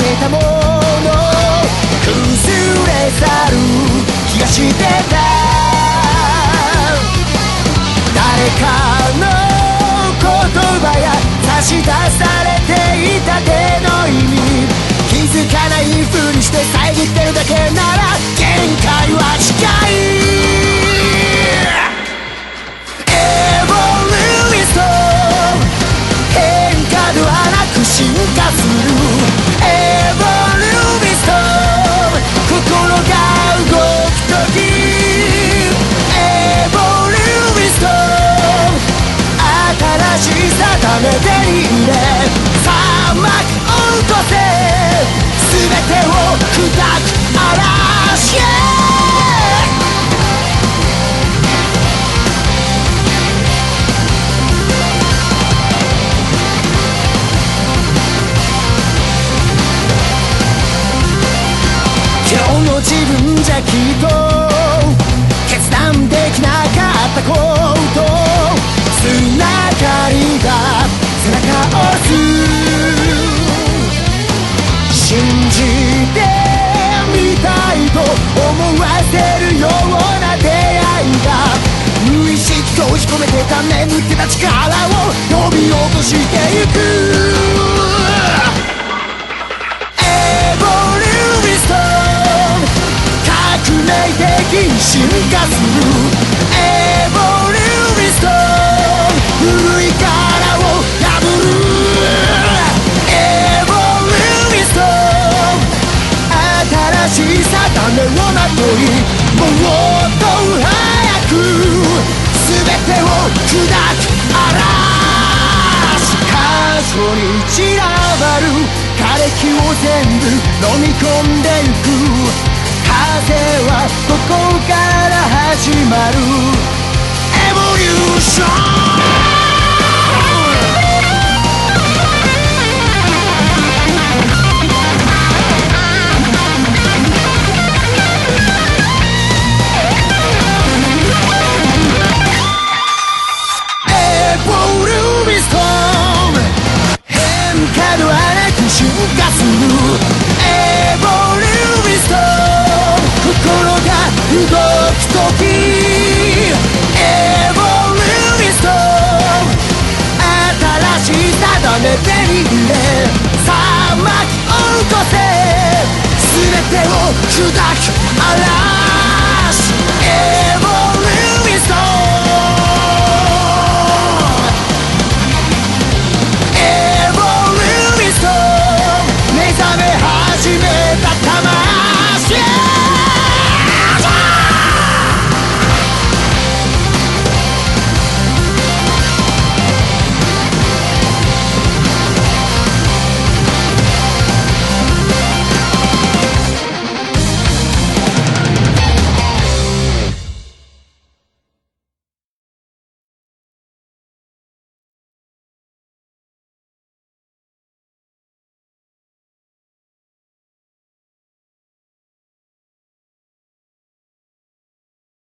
たもの崩れ去る気がしてた。誰かの言葉や差し出されていた手の意味、気づかないふりして遮ってるだけなら限界は近い。エボルビスト変化ではなく進化する。エボルビスト心が動くとき、エボルビスト新しさため手に入れさまく落とせ全てを砕く嵐。今日の自分じゃきっと決断できなかったこと、砂刈りが背中を押す。信じてみたいと思わせるような出会いが無意識と閉じ込めてた眠ってた力を呼び起こしてゆく。エボルビスト革命的に進化する。エボルビスト古い殻を破る。エボルビスト新しさ種をまといもっと早く全てを砕く嵐。過剰に散らばる枯れ木を全部飲み込んでゆく。風はここから始まる。エボリューション。エボルビスト変化ではなく進化する。エボルビスト心が動くとき、エボルビスト新しさだめ手に入れさまく落とせ全てを砕く嵐。